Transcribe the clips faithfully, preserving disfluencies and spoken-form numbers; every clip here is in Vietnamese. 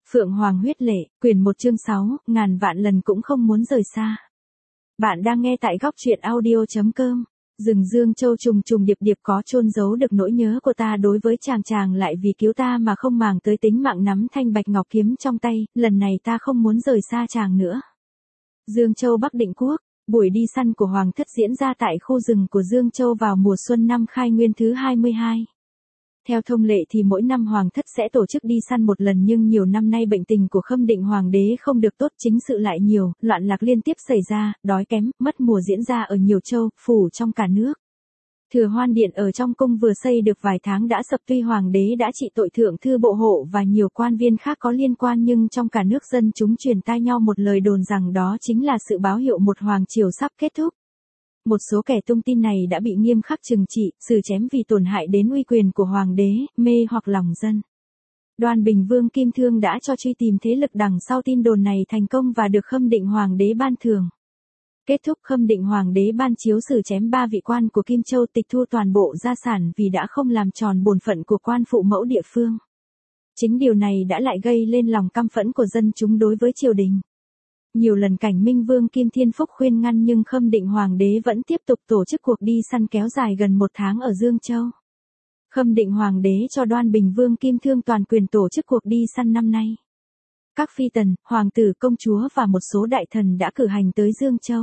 Phượng Hoàng huyết lệ, quyển một chương sáu, ngàn vạn lần cũng không muốn rời xa. Bạn đang nghe tại góc truyện audio chấm com. Rừng Dương Châu trùng trùng điệp điệp có chôn giấu được nỗi nhớ của ta đối với chàng chàng lại vì cứu ta mà không màng tới tính mạng nắm thanh bạch ngọc kiếm trong tay, lần này ta không muốn rời xa chàng nữa. Dương Châu Bắc Định Quốc, buổi đi săn của Hoàng thất diễn ra tại khu rừng của Dương Châu vào mùa xuân năm Khai Nguyên thứ hai mươi hai. Theo thông lệ thì mỗi năm Hoàng thất sẽ tổ chức đi săn một lần nhưng nhiều năm nay bệnh tình của Khâm Định Hoàng đế không được tốt, chính sự lại nhiều, loạn lạc liên tiếp xảy ra, đói kém, mất mùa diễn ra ở nhiều châu, phủ trong cả nước. Thừa Hoan Điện ở trong cung vừa xây được vài tháng đã sập, tuy Hoàng đế đã trị tội thượng thư bộ hộ và nhiều quan viên khác có liên quan nhưng trong cả nước dân chúng truyền tai nhau một lời đồn rằng đó chính là sự báo hiệu một hoàng triều sắp kết thúc. Một số kẻ tung tin này đã bị nghiêm khắc trừng trị, xử chém vì tổn hại đến uy quyền của hoàng đế, mê hoặc lòng dân. Đoan Bình Vương Kim Thương đã cho truy tìm thế lực đằng sau tin đồn này thành công và được Khâm Định Hoàng đế ban thưởng. Kết thúc, Khâm Định Hoàng đế ban chiếu xử chém ba vị quan của Kim Châu, tịch thu toàn bộ gia sản vì đã không làm tròn bổn phận của quan phụ mẫu địa phương. Chính điều này đã lại gây lên lòng căm phẫn của dân chúng đối với triều đình. Nhiều lần Cảnh Minh Vương Kim Thiên Phúc khuyên ngăn nhưng Khâm Định Hoàng đế vẫn tiếp tục tổ chức cuộc đi săn kéo dài gần một tháng ở Dương Châu. Khâm Định Hoàng đế cho Đoan Bình Vương Kim Thương toàn quyền tổ chức cuộc đi săn năm nay. Các phi tần, hoàng tử, công chúa và một số đại thần đã cử hành tới Dương Châu.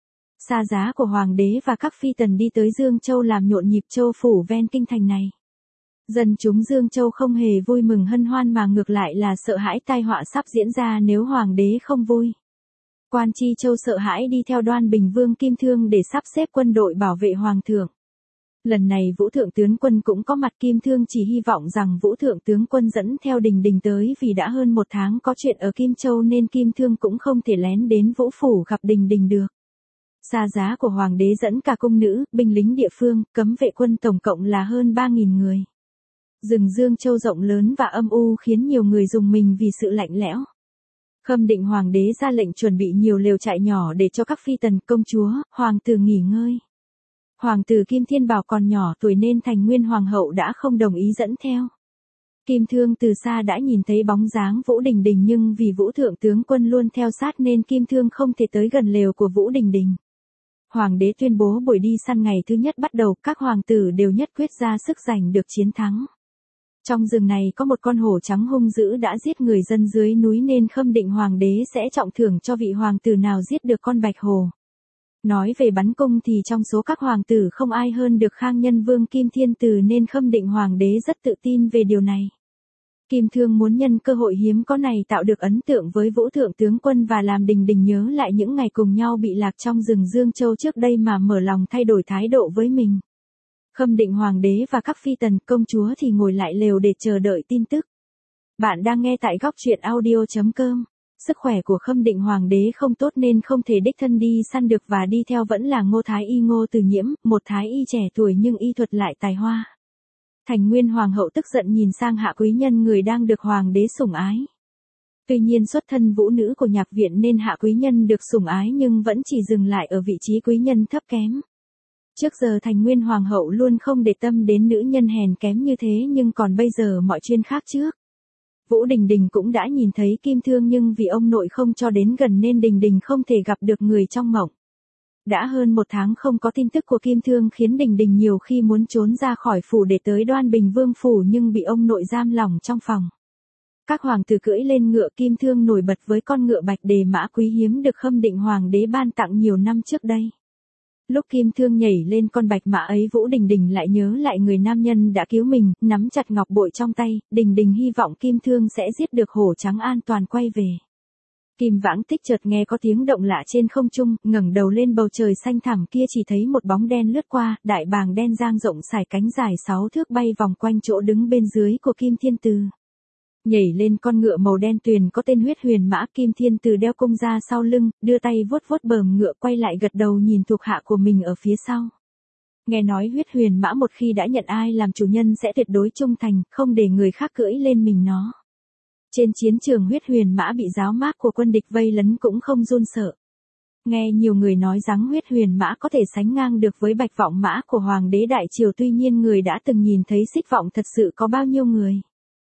Xa giá của hoàng đế và các phi tần đi tới Dương Châu làm nhộn nhịp châu phủ ven kinh thành này. Dân chúng Dương Châu không hề vui mừng hân hoan mà ngược lại là sợ hãi tai họa sắp diễn ra nếu hoàng đế không vui. Quan Chi Châu sợ hãi đi theo Đoan Bình Vương Kim Thương để sắp xếp quân đội bảo vệ hoàng thượng. Lần này Vũ Thượng Tướng Quân cũng có mặt, Kim Thương chỉ hy vọng rằng Vũ Thượng Tướng Quân dẫn theo Đình Đình tới vì đã hơn một tháng có chuyện ở Kim Châu nên Kim Thương cũng không thể lén đến Vũ Phủ gặp Đình Đình được. Xa giá của Hoàng đế dẫn cả cung nữ, binh lính địa phương, cấm vệ quân tổng cộng là hơn ba nghìn người. Rừng Dương Châu rộng lớn và âm u khiến nhiều người rùng mình vì sự lạnh lẽo. Khâm Định Hoàng đế ra lệnh chuẩn bị nhiều lều trại nhỏ để cho các phi tần, công chúa, hoàng tử nghỉ ngơi. Hoàng tử Kim Thiên Bảo còn nhỏ tuổi nên Thành Nguyên Hoàng hậu đã không đồng ý dẫn theo. Kim Thương từ xa đã nhìn thấy bóng dáng Vũ Đình Đình nhưng vì Vũ Thượng Tướng Quân luôn theo sát nên Kim Thương không thể tới gần lều của Vũ Đình Đình. Hoàng đế tuyên bố buổi đi săn ngày thứ nhất bắt đầu, các hoàng tử đều nhất quyết ra sức giành được chiến thắng. Trong rừng này có một con hổ trắng hung dữ đã giết người dân dưới núi nên Khâm Định Hoàng đế sẽ trọng thưởng cho vị hoàng tử nào giết được con bạch hổ. Nói về bắn cung thì trong số các hoàng tử không ai hơn được Khang Nhân Vương Kim Thiên Từ nên Khâm Định Hoàng đế rất tự tin về điều này. Kim Thương muốn nhân cơ hội hiếm có này tạo được ấn tượng với Vũ Thượng Tướng Quân và làm Đình Đình nhớ lại những ngày cùng nhau bị lạc trong rừng Dương Châu trước đây mà mở lòng thay đổi thái độ với mình. Khâm Định Hoàng đế và các phi tần, công chúa thì ngồi lại lều để chờ đợi tin tức. Bạn đang nghe tại góc truyện audio chấm com. Sức khỏe của Khâm Định Hoàng đế không tốt nên không thể đích thân đi săn được và đi theo vẫn là Ngô Thái Y Ngô Từ Nhiễm, một thái y trẻ tuổi nhưng y thuật lại tài hoa. Thành Nguyên Hoàng hậu tức giận nhìn sang Hạ Quý Nhân, người đang được Hoàng đế sủng ái. Tuy nhiên xuất thân vũ nữ của nhạc viện nên Hạ Quý Nhân được sủng ái nhưng vẫn chỉ dừng lại ở vị trí quý nhân thấp kém. Trước giờ Thành Nguyên Hoàng hậu luôn không để tâm đến nữ nhân hèn kém như thế nhưng còn bây giờ mọi chuyện khác trước. Vũ Đình Đình cũng đã nhìn thấy Kim Thương nhưng vì ông nội không cho đến gần nên Đình Đình không thể gặp được người trong mộng. Đã hơn một tháng không có tin tức của Kim Thương khiến Đình Đình nhiều khi muốn trốn ra khỏi phủ để tới Đoan Bình Vương phủ nhưng bị ông nội giam lỏng trong phòng. Các hoàng tử cưỡi lên ngựa, Kim Thương nổi bật với con ngựa bạch đề mã quý hiếm được Khâm Định Hoàng đế ban tặng nhiều năm trước đây. Lúc Kim Thương nhảy lên con bạch mã ấy, Vũ Đình Đình lại nhớ lại người nam nhân đã cứu mình, nắm chặt ngọc bội trong tay, Đình Đình hy vọng Kim Thương sẽ giết được hổ trắng an toàn quay về. Kim Vãng Tích chợt nghe có tiếng động lạ trên không trung, ngẩng đầu lên bầu trời xanh thẳm kia chỉ thấy một bóng đen lướt qua, đại bàng đen dang rộng sải cánh dài sáu thước bay vòng quanh chỗ đứng bên dưới của Kim Thiên Từ. Nhảy lên con ngựa màu đen tuyền có tên Huyết Huyền Mã, Kim Thiên Từ đeo cung ra sau lưng, đưa tay vuốt vuốt bờm ngựa, quay lại gật đầu nhìn thuộc hạ của mình ở phía sau. Nghe nói Huyết Huyền Mã một khi đã nhận ai làm chủ nhân sẽ tuyệt đối trung thành, không để người khác cưỡi lên mình nó. Trên chiến trường Huyết Huyền Mã bị giáo mác của quân địch vây lấn cũng không run sợ. Nghe nhiều người nói rằng Huyết Huyền Mã có thể sánh ngang được với Bạch Vọng Mã của Hoàng đế Đại Triều, tuy nhiên người đã từng nhìn thấy Xích Vọng thật sự có bao nhiêu người.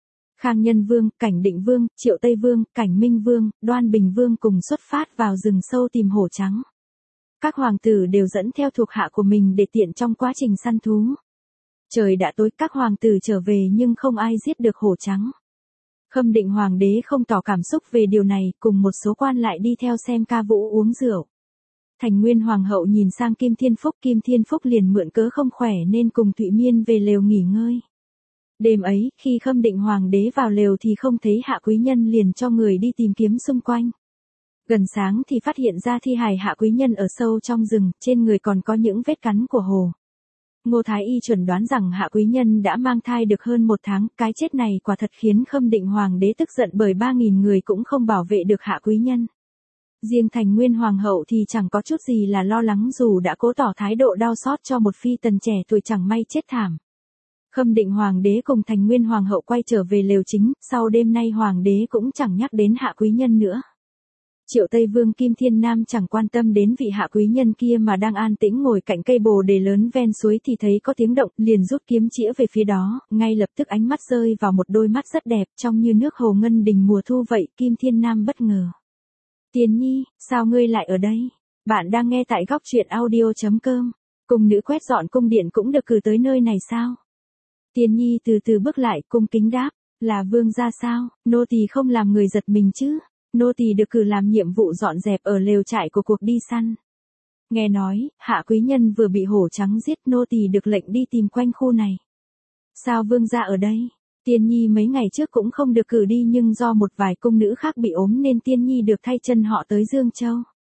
Khang Nhân Vương, Cảnh Định Vương, Triệu Tây Vương, Cảnh Minh Vương, Đoan Bình Vương cùng xuất phát vào rừng sâu tìm hổ trắng. Các hoàng tử đều dẫn theo thuộc hạ của mình để tiện trong quá trình săn thú. Trời đã tối, các hoàng tử trở về nhưng không ai giết được hổ trắng. Khâm Định Hoàng đế không tỏ cảm xúc về điều này, cùng một số quan lại đi theo xem ca vũ uống rượu. Thành Nguyên Hoàng hậu nhìn sang Kim Thiên Phúc, Kim Thiên Phúc liền mượn cớ không khỏe nên cùng Thụy Miên về lều nghỉ ngơi. Đêm ấy, khi Khâm Định Hoàng đế vào lều thì không thấy Hạ Quý Nhân, liền cho người đi tìm kiếm xung quanh. Gần sáng thì phát hiện ra thi hài Hạ Quý Nhân ở sâu trong rừng, trên người còn có những vết cắn của hổ. Ngô Thái Y chuẩn đoán rằng Hạ Quý Nhân đã mang thai được hơn một tháng, cái chết này quả thật khiến Khâm Định Hoàng đế tức giận, bởi ba nghìn người cũng không bảo vệ được Hạ Quý Nhân. Riêng Thành Nguyên Hoàng hậu thì chẳng có chút gì là lo lắng, dù đã cố tỏ thái độ đau xót cho một phi tần trẻ tuổi chẳng may chết thảm. Khâm Định Hoàng đế cùng Thành Nguyên Hoàng hậu quay trở về lều chính, sau đêm nay Hoàng đế cũng chẳng nhắc đến Hạ Quý Nhân nữa. Triệu Tây Vương Kim Thiên Nam chẳng quan tâm đến vị Hạ Quý Nhân kia mà đang an tĩnh ngồi cạnh cây bồ đề lớn ven suối thì thấy có tiếng động, liền rút kiếm chĩa về phía đó, ngay lập tức ánh mắt rơi vào một đôi mắt rất đẹp, trông như nước hồ ngân đình mùa thu vậy. Kim Thiên Nam bất ngờ. Tiền Nhi, sao ngươi lại ở đây? Bạn đang nghe tại góc truyện audio chấm com. Cung nữ quét dọn cung điện cũng được cử tới nơi này sao? Tiền Nhi từ từ bước lại, cung kính đáp, là vương gia sao? Nô tỳ không làm người giật mình chứ? Nô tỳ được cử làm nhiệm vụ dọn dẹp ở lều trại của cuộc đi săn. Nghe nói, Hạ Quý Nhân vừa bị hổ trắng giết, nô tỳ được lệnh đi tìm quanh khu này. Sao vương gia ở đây? Tiên Nhi mấy ngày trước cũng không được cử đi, nhưng do một vài cung nữ khác bị ốm nên Tiên Nhi được thay chân họ tới Dương Châu.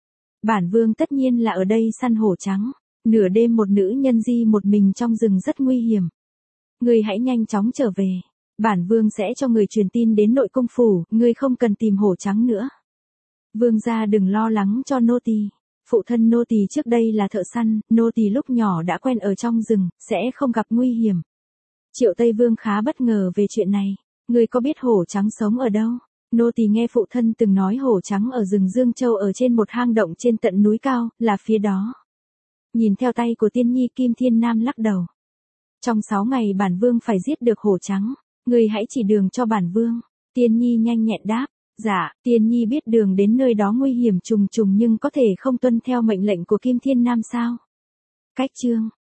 Bản vương tất nhiên là ở đây săn hổ trắng. Nửa đêm một nữ nhân di một mình trong rừng rất nguy hiểm. Ngươi hãy nhanh chóng trở về. Bản vương sẽ cho người truyền tin đến nội cung phủ, ngươi không cần tìm hổ trắng nữa. Vương gia đừng lo lắng cho nô tỳ. Phụ thân nô tỳ trước đây là thợ săn, nô tỳ lúc nhỏ đã quen ở trong rừng, sẽ không gặp nguy hiểm. Triệu Tây Vương khá bất ngờ về chuyện này. Ngươi có biết hổ trắng sống ở đâu? Nô tỳ nghe phụ thân từng nói hổ trắng ở rừng Dương Châu, ở trên một hang động trên tận núi cao, là phía đó. Nhìn theo tay của Tiên Nhi, Kim Thiên Nam lắc đầu. Trong sáu ngày bản vương phải giết được hổ trắng. Ngươi hãy chỉ đường cho bản vương. Tiên Nhi nhanh nhẹn đáp. Dạ, Tiên Nhi biết đường đến nơi đó nguy hiểm trùng trùng, nhưng có thể không tuân theo mệnh lệnh của Kim Thiên Nam sao? Cách chương.